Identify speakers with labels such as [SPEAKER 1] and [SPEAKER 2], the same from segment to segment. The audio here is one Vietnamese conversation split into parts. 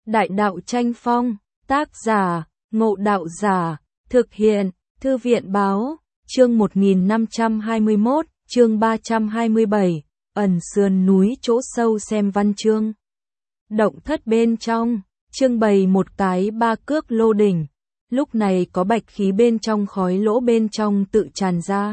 [SPEAKER 1] Đại đạo tranh phong, tác giả, Ngộ Đạo Giả, thực hiện, Thư viện Báo, chương 1521, chương 327, ẩn sườn núi chỗ sâu xem văn chương. Động thất bên trong, trưng bày một cái ba cước lô đỉnh, lúc này có bạch khí bên trong khói lỗ bên trong tự tràn ra.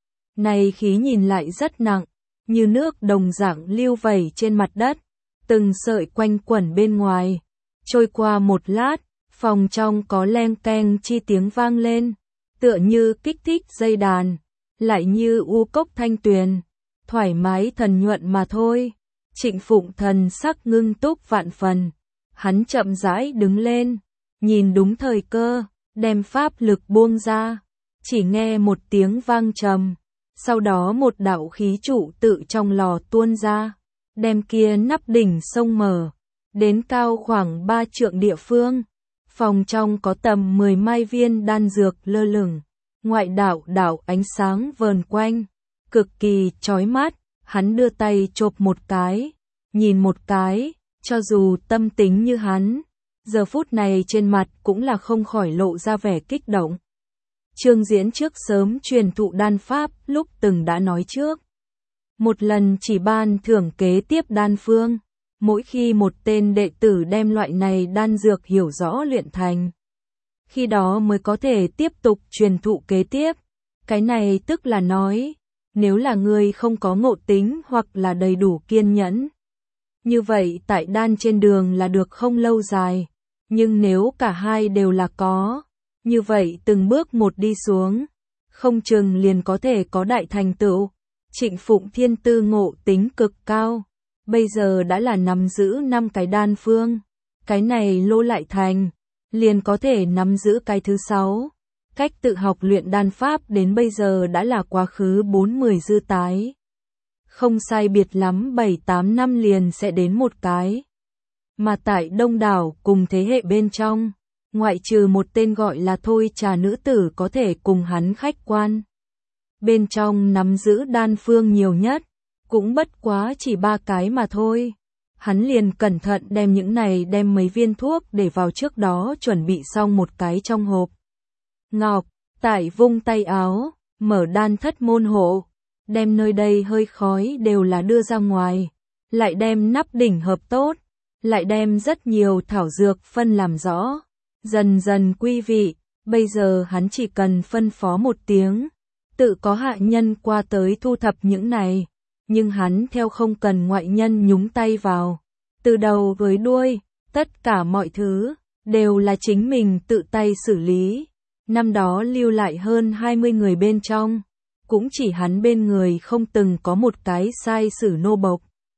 [SPEAKER 1] Này khí nhìn lại rất nặng, như nước đồng dạng lưu vẩy trên mặt đất, từng sợi quanh quẩn bên ngoài. Trôi qua một lát, phòng trong có leng keng chi tiếng vang lên, tựa như kích thích dây đàn, lại như u cốc thanh tuyền, thoải mái thần nhuận mà thôi. Trịnh Phụng thần sắc ngưng túc vạn phần, hắn chậm rãi đứng lên, nhìn đúng thời cơ, đem pháp lực buông ra, chỉ nghe một tiếng vang trầm, sau đó một đạo khí trụ tự trong lò tuôn ra, đem kia nắp đỉnh sông mở, đến cao khoảng 3 trượng địa phương. Phòng trong có tầm 10 mai viên đan dược lơ lửng, ngoại đạo ánh sáng vờn quanh, cực kỳ chói mắt. Hắn đưa tay chộp một cái, nhìn một cái, cho dù tâm tính như hắn, giờ phút này trên mặt cũng là không khỏi lộ ra vẻ kích động. Trương Diễn trước sớm truyền thụ đan pháp lúc từng đã nói trước. Một lần chỉ ban thưởng kế tiếp đan phương, mỗi khi một tên đệ tử đem loại này đan dược hiểu rõ luyện thành, khi đó mới có thể tiếp tục truyền thụ kế tiếp. Cái này tức là nói, nếu là người không có ngộ tính hoặc là đầy đủ kiên nhẫn, như vậy tại đan trên đường là được không lâu dài, nhưng nếu cả hai đều là có, như vậy từng bước một đi xuống, không chừng liền có thể có đại thành tựu. Trịnh Phụng thiên tư ngộ tính cực cao, bây giờ đã là nắm giữ 5 cái đan phương, cái này lô lại thành, liền có thể nắm giữ cái thứ 6. Cách tự học luyện đan pháp đến bây giờ đã là quá khứ 40 dư tái. Không sai biệt lắm 7-8 năm liền sẽ đến một cái. Mà tại đông đảo cùng thế hệ bên trong, ngoại trừ một tên gọi là Thôi Trà nữ tử có thể cùng hắn khách quan. Bên trong nắm giữ đan phương nhiều nhất, cũng bất quá chỉ 3 cái mà thôi. Hắn liền cẩn thận đem những này đem mấy viên thuốc để vào trước đó chuẩn bị xong một cái trong hộp ngọc, tại vung tay áo, mở đan thất môn hộ, đem nơi đây hơi khói đều là đưa ra ngoài, lại đem nắp đỉnh hợp tốt, lại đem rất nhiều thảo dược phân làm rõ, dần dần quy vị. Bây giờ hắn chỉ cần phân phó một tiếng, tự có hạ nhân qua tới thu thập những này, nhưng hắn theo không cần ngoại nhân nhúng tay vào, từ đầu với đuôi, tất cả mọi thứ đều là chính mình tự tay xử lý. Năm đó lưu lại hơn 20 người bên trong, cũng chỉ hắn bên người không từng có một cái sai sử nô bộc.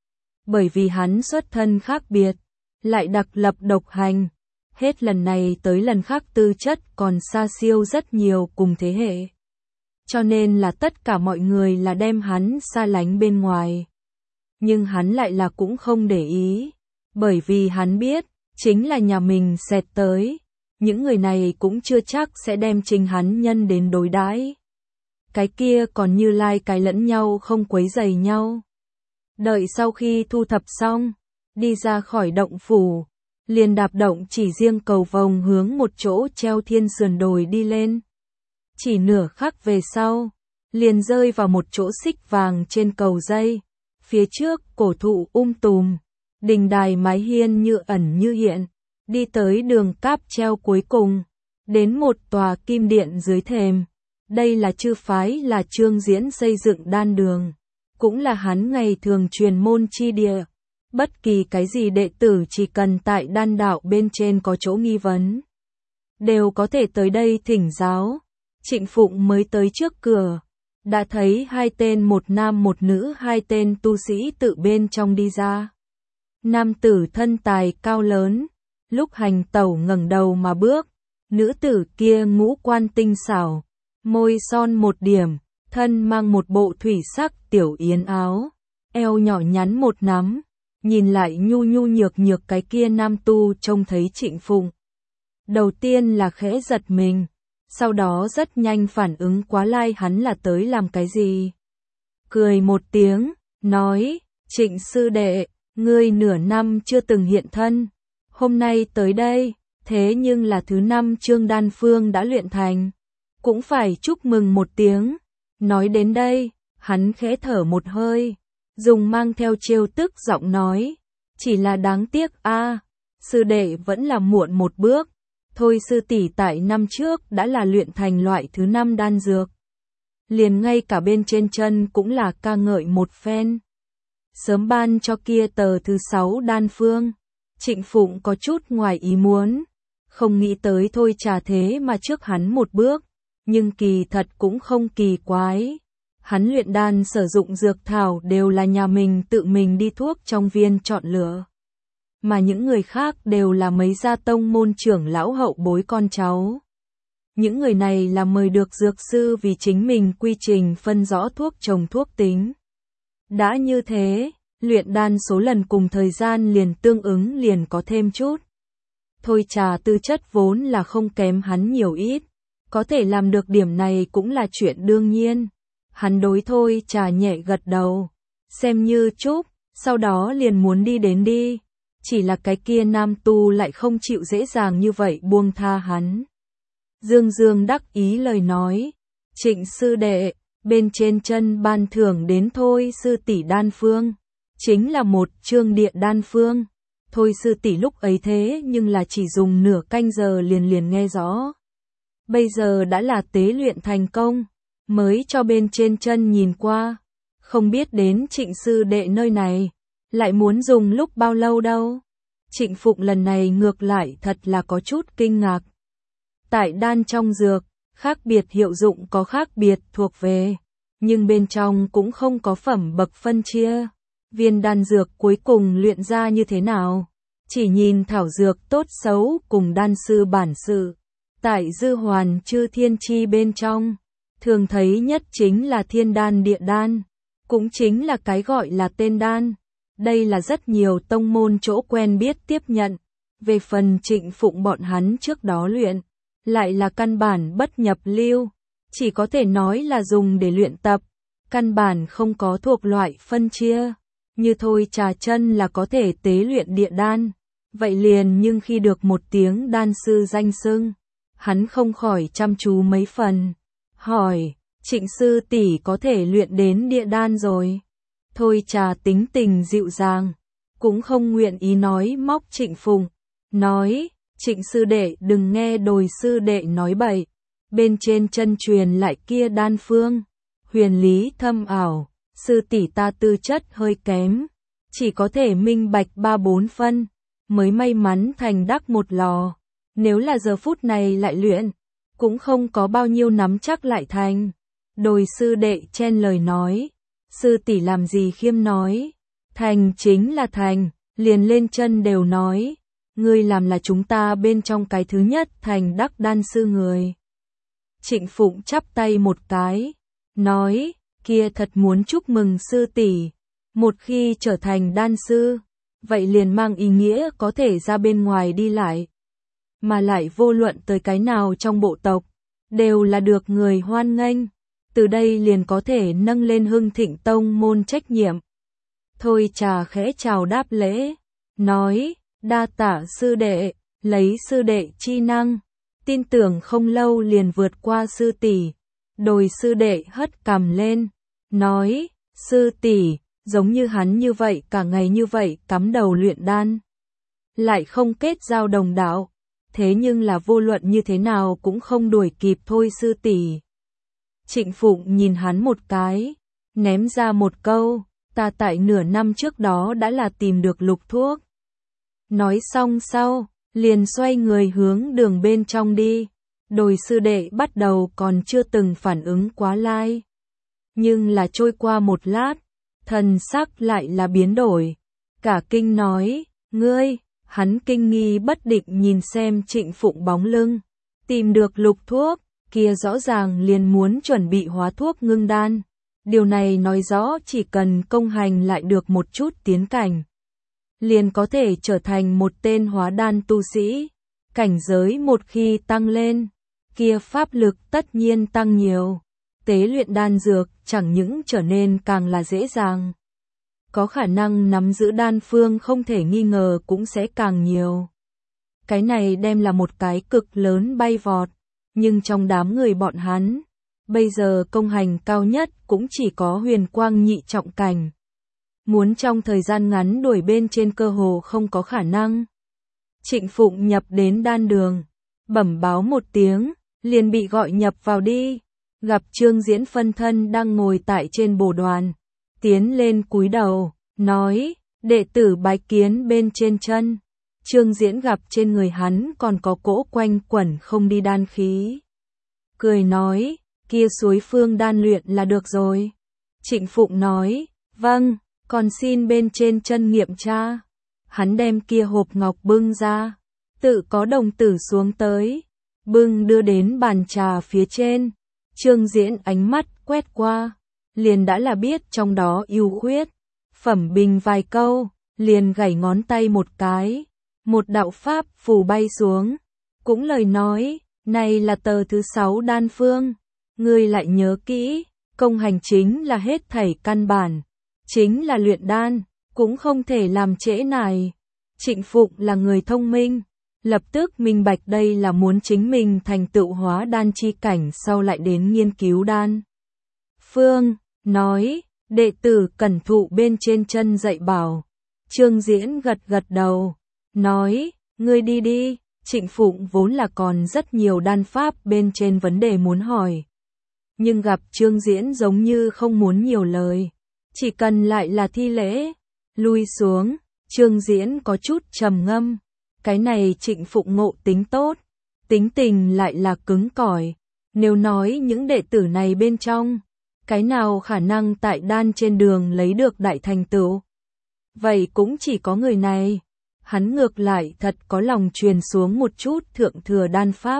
[SPEAKER 1] Bởi vì hắn xuất thân khác biệt, lại đặc lập độc hành, hết lần này tới lần khác tư chất còn xa siêu rất nhiều cùng thế hệ. Cho nên là tất cả mọi người là đem hắn xa lánh bên ngoài. Nhưng hắn lại là cũng không để ý, bởi vì hắn biết, chính là nhà mình xẹt tới. Những người này cũng chưa chắc sẽ đem chính hắn nhân đến đối đãi. Cái kia còn như lai cái lẫn nhau không quấy rầy nhau. Đợi sau khi thu thập xong, đi ra khỏi động phủ, liền đạp động chỉ riêng cầu vồng hướng một chỗ treo thiên sườn đồi đi lên. Chỉ nửa khắc về sau, liền rơi vào một chỗ xích vàng trên cầu dây. Phía trước cổ thụ tùm, đình đài mái hiên như ẩn như hiện. Đi tới đường cáp treo cuối cùng, đến một tòa kim điện dưới thềm. Đây là chư phái là Trương Diễn xây dựng đan đường, cũng là hắn ngày thường truyền môn chi địa. Bất kỳ cái gì đệ tử chỉ cần tại đan đạo bên trên có chỗ nghi vấn, đều có thể tới đây thỉnh giáo. Trịnh Phụng mới tới trước cửa, đã thấy 2 tên một nam một nữ 2 tên tu sĩ tự bên trong đi ra. Nam tử thân tài cao lớn, lúc hành tẩu ngẩng đầu mà bước, nữ tử kia ngũ quan tinh xảo, môi son một điểm, thân mang một bộ thủy sắc tiểu yến áo, eo nhỏ nhắn một nắm, nhìn lại nhu nhược cái kia nam tu trông thấy Trịnh Phụng. Đầu tiên là khẽ giật mình, sau đó rất nhanh phản ứng quá lai hắn là tới làm cái gì. Cười một tiếng, nói, Trịnh sư đệ, ngươi nửa năm chưa từng hiện thân. Hôm nay tới đây, thế nhưng là thứ 5 chương đan phương đã luyện thành. Cũng phải chúc mừng một tiếng. Nói đến đây, hắn khẽ thở một hơi, dùng mang theo trêu tức giọng nói. Chỉ là đáng tiếc a, sư đệ vẫn là muộn một bước. Thôi sư tỷ tại năm trước đã là luyện thành loại thứ 5 đan dược. Liền ngay cả bên trên chân cũng là ca ngợi một phen. Sớm ban cho kia tờ thứ 6 đan phương. Trịnh Phụng có chút ngoài ý muốn. Không nghĩ tới Thôi Trà thế mà trước hắn một bước. Nhưng kỳ thật cũng không kỳ quái. Hắn luyện đan sử dụng dược thảo đều là nhà mình tự mình đi thuốc trong viên chọn lựa. Mà những người khác đều là mấy gia tông môn trưởng lão hậu bối con cháu. Những người này là mời được dược sư vì chính mình quy trình phân rõ thuốc trồng thuốc tính. Đã như thế, luyện đan số lần cùng thời gian liền tương ứng liền có thêm chút. Thôi Trà tư chất vốn là không kém hắn nhiều ít. Có thể làm được điểm này cũng là chuyện đương nhiên. Hắn đối Thôi Trà nhẹ gật đầu. Xem như chúc, sau đó liền muốn đi đến đi. Chỉ là cái kia nam tu lại không chịu dễ dàng như vậy buông tha hắn. Dương Dương đắc ý lời nói. Trịnh sư đệ, bên trên chân ban thưởng đến Thôi sư tỷ đan phương. Chính là một chương địa đan phương. Thôi sư tỷ lúc ấy thế nhưng là chỉ dùng nửa canh giờ liền nghe rõ. Bây giờ đã là tế luyện thành công, mới cho bên trên chân nhìn qua. Không biết đến Trịnh sư đệ nơi này, lại muốn dùng lúc bao lâu đâu. Trịnh Phụng lần này ngược lại thật là có chút kinh ngạc. Tại đan trong dược, khác biệt hiệu dụng có khác biệt thuộc về, nhưng bên trong cũng không có phẩm bậc phân chia. Viên đan dược cuối cùng luyện ra như thế nào? Chỉ nhìn thảo dược tốt xấu cùng đan sư bản sự. Tại dư hoàn chư thiên chi bên trong, thường thấy nhất chính là thiên đan địa đan, cũng chính là cái gọi là tên đan. Đây là rất nhiều tông môn chỗ quen biết tiếp nhận. Về phần Trịnh Phụng bọn hắn trước đó luyện, lại là căn bản bất nhập lưu, chỉ có thể nói là dùng để luyện tập, căn bản không có thuộc loại phân chia. Như Thôi Trà chân là có thể tế luyện địa đan, vậy liền nhưng khi được một tiếng đan sư danh xưng, hắn không khỏi chăm chú mấy phần, hỏi, Trịnh sư tỷ có thể luyện đến địa đan rồi. Thôi Trà tính tình dịu dàng, cũng không nguyện ý nói móc Trịnh Phụng, nói, Trịnh sư đệ đừng nghe đồi sư đệ nói bậy, bên trên chân truyền lại kia đan phương, huyền lý thâm ảo, sư tỷ ta tư chất hơi kém, chỉ có thể minh bạch 3-4 phân, mới may mắn thành đắc một lò. Nếu là giờ phút này lại luyện, cũng không có bao nhiêu nắm chắc lại thành. Đồi sư đệ chen lời nói, sư tỷ làm gì khiêm nói, thành chính là thành, liền lên chân đều nói, ngươi làm là chúng ta bên trong cái thứ nhất thành đắc đan sư người. Trịnh Phụng chắp tay một cái, nói, kia thật muốn chúc mừng sư tỷ, một khi trở thành đan sư, vậy liền mang ý nghĩa có thể ra bên ngoài đi lại. Mà lại vô luận tới cái nào trong bộ tộc, đều là được người hoan nghênh, từ đây liền có thể nâng lên hưng thịnh tông môn trách nhiệm. Thôi Trà khẽ chào đáp lễ, nói, đa tạ sư đệ, lấy sư đệ chi năng, tin tưởng không lâu liền vượt qua sư tỷ. Đồi sư đệ hất cằm lên, nói, sư tỷ, giống như hắn như vậy cả ngày như vậy cắm đầu luyện đan, lại không kết giao đồng đạo, thế nhưng là vô luận như thế nào cũng không đuổi kịp thôi sư tỷ. Trịnh Phụng nhìn hắn một cái, ném ra một câu, ta tại nửa năm trước đó đã là tìm được lục thuốc. Nói xong sau, liền xoay người hướng đường bên trong đi. Đồi sư đệ bắt đầu còn chưa từng phản ứng quá lai. Nhưng là trôi qua một lát, thần sắc lại là biến đổi. Cả kinh nói, ngươi, hắn kinh nghi bất định nhìn xem Trịnh Phụng bóng lưng. Tìm được lục thuốc, kia rõ ràng liền muốn chuẩn bị hóa thuốc ngưng đan. Điều này nói rõ chỉ cần công hành lại được một chút tiến cảnh, liền có thể trở thành một tên hóa đan tu sĩ. Cảnh giới một khi tăng lên, kia pháp lực tất nhiên tăng nhiều. Tế luyện đan dược chẳng những trở nên càng là dễ dàng, có khả năng nắm giữ đan phương không thể nghi ngờ cũng sẽ càng nhiều. Cái này đem là một cái cực lớn bay vọt, nhưng trong đám người bọn hắn, bây giờ công hành cao nhất cũng chỉ có huyền quang nhị trọng cảnh. Muốn trong thời gian ngắn đuổi bên trên cơ hồ không có khả năng. Trịnh Phụng nhập đến đan đường, bẩm báo một tiếng, liền bị gọi nhập vào đi. Gặp Trương Diễn phân thân đang ngồi tại trên bồ đoàn, tiến lên cúi đầu, nói, đệ tử bái kiến bên trên chân. Trương Diễn gặp trên người hắn còn có cỗ quanh quẩn không đi đan khí. Cười nói, kia suối phương đan luyện là được rồi. Trịnh Phụng nói, vâng, còn xin bên trên chân nghiệm tra. Hắn đem kia hộp ngọc bưng ra, tự có đồng tử xuống tới, bưng đưa đến bàn trà phía trên. Trương Diễn ánh mắt quét qua, liền đã là biết trong đó ưu khuyết. Phẩm bình vài câu, liền gảy ngón tay một cái, một đạo pháp phù bay xuống. Cũng lời nói, này là tờ thứ 6 đan phương, ngươi lại nhớ kỹ, công hành chính là hết thảy căn bản, chính là luyện đan, cũng không thể làm trễ nải. Trịnh Phụng là người thông minh, lập tức minh bạch đây là muốn chính mình thành tựu hóa đan chi cảnh sau lại đến nghiên cứu đan phương, nói, đệ tử cẩn thụ bên trên chân dạy bảo. Trương Diễn gật gật đầu, nói, ngươi đi đi. Trịnh Phụng vốn là còn rất nhiều đan pháp bên trên vấn đề muốn hỏi, nhưng gặp Trương Diễn giống như không muốn nhiều lời, chỉ cần lại là thi lễ, lui xuống. Trương Diễn có chút trầm ngâm, cái này Trịnh Phụng ngộ tính tốt, tính tình lại là cứng cỏi. Nếu nói những đệ tử này bên trong, cái nào khả năng tại đan trên đường lấy được đại thành tựu, vậy cũng chỉ có người này. Hắn ngược lại thật có lòng truyền xuống một chút thượng thừa đan pháp,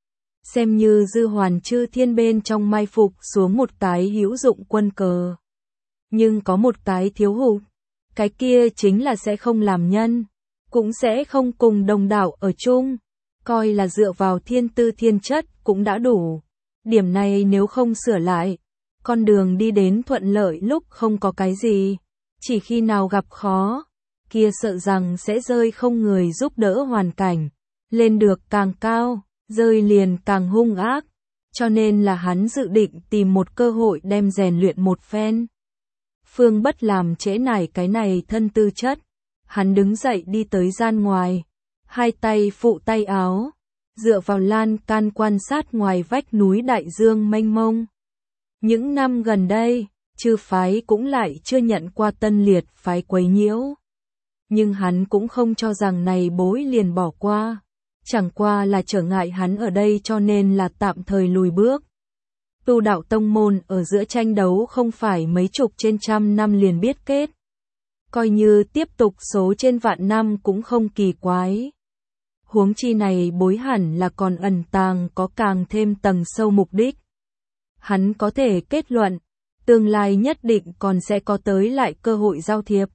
[SPEAKER 1] xem như Dư Hoàn Chư Thiên bên trong mai phục xuống một cái hữu dụng quân cờ. Nhưng có một cái thiếu hụt, cái kia chính là sẽ không làm nhân, cũng sẽ không cùng đồng đạo ở chung, coi là dựa vào thiên tư thiên chất cũng đã đủ. Điểm này nếu không sửa lại, con đường đi đến thuận lợi lúc không có cái gì, chỉ khi nào gặp khó, kia sợ rằng sẽ rơi không người giúp đỡ hoàn cảnh, lên được càng cao, rơi liền càng hung ác, cho nên là hắn dự định tìm một cơ hội đem rèn luyện một phen. Phương Bất làm trễ nải cái này thân tư chất, hắn đứng dậy đi tới gian ngoài, hai tay phụ tay áo, dựa vào lan can quan sát ngoài vách núi đại dương mênh mông. Những năm gần đây, chư phái cũng lại chưa nhận qua Tân Liệt phái quấy nhiễu. Nhưng hắn cũng không cho rằng này bối liền bỏ qua, chẳng qua là trở ngại hắn ở đây cho nên là tạm thời lùi bước. Tu đạo tông môn ở giữa tranh đấu không phải mấy chục trên trăm năm liền biết kết. Coi như tiếp tục số trên vạn năm cũng không kỳ quái. Huống chi này bối hẳn là còn ẩn tàng có càng thêm tầng sâu mục đích. Hắn có thể kết luận, tương lai nhất định còn sẽ có tới lại cơ hội giao thiệp.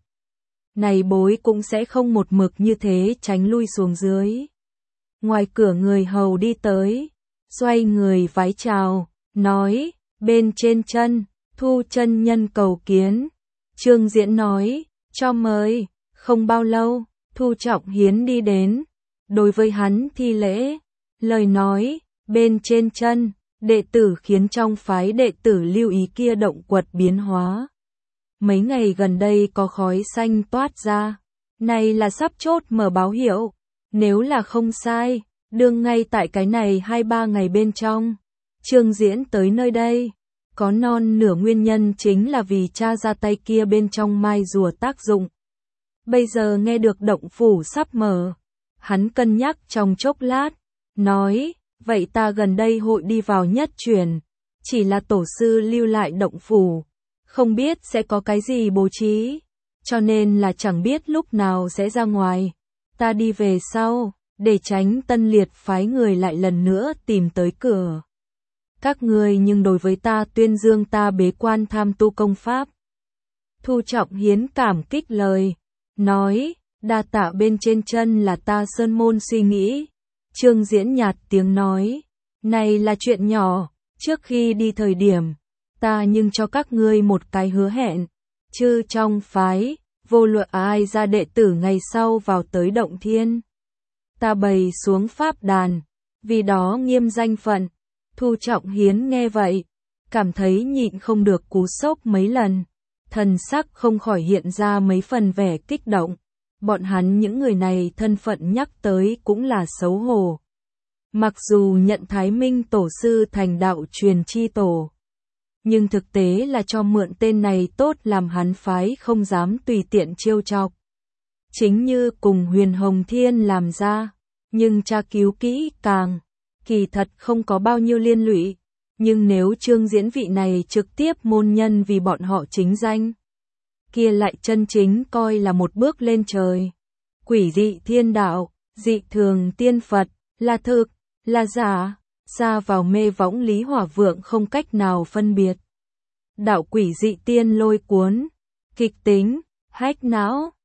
[SPEAKER 1] Này bối cũng sẽ không một mực như thế tránh lui xuống dưới. Ngoài cửa người hầu đi tới, xoay người vái chào, nói, bên trên chân, Thu chân nhân cầu kiến. Trương Diễn nói, cho mời. Không bao lâu, Thu Trọng Hiến đi đến, đối với hắn thi lễ, lời nói, bên trên chân, đệ tử khiến trong phái đệ tử lưu ý kia động quật biến hóa. Mấy ngày gần đây có khói xanh toát ra, này là sắp chốt mở báo hiệu, nếu là không sai, đương ngay tại cái này 2-3 ngày bên trong. Trương Diễn tới nơi đây, có non nửa nguyên nhân chính là vì cha ra tay kia bên trong mai rùa tác dụng. Bây giờ nghe được động phủ sắp mở, hắn cân nhắc trong chốc lát, nói, vậy ta gần đây hội đi vào nhất truyền, chỉ là tổ sư lưu lại động phủ, không biết sẽ có cái gì bố trí, cho nên là chẳng biết lúc nào sẽ ra ngoài, ta đi về sau, để tránh Tân Liệt phái người lại lần nữa tìm tới cửa. Các người nhưng đối với ta tuyên dương ta bế quan tham tu công pháp. Thu Trọng Hiến cảm kích lời, nói, đa tạ bên trên chân là ta sơn môn suy nghĩ. Trương Diễn nhạt tiếng nói, này là chuyện nhỏ, trước khi đi thời điểm, ta nhưng cho các ngươi một cái hứa hẹn, chư trong phái, vô luận ai ra đệ tử ngày sau vào tới động thiên, ta bày xuống pháp đàn, vì đó nghiêm danh phận. Thu Trọng Hiến nghe vậy, cảm thấy nhịn không được cú sốc mấy lần, thần sắc không khỏi hiện ra mấy phần vẻ kích động. Bọn hắn những người này thân phận nhắc tới cũng là xấu hổ. Mặc dù nhận Thái Minh tổ sư thành đạo truyền chi tổ, nhưng thực tế là cho mượn tên này tốt làm hắn phái không dám tùy tiện trêu chọc. Chính như cùng Huyền Hồng Thiên làm ra, nhưng tra cứu kỹ càng, kỳ thật không có bao nhiêu liên lụy, nhưng nếu Trương Diễn vị này trực tiếp môn nhân vì bọn họ chính danh, kia lại chân chính coi là một bước lên trời. Quỷ dị thiên đạo, dị thường tiên Phật, là thực, là giả, ra vào mê võng Lý Hỏa Vượng không cách nào phân biệt. Đạo quỷ dị tiên lôi cuốn, kịch tính, hách não.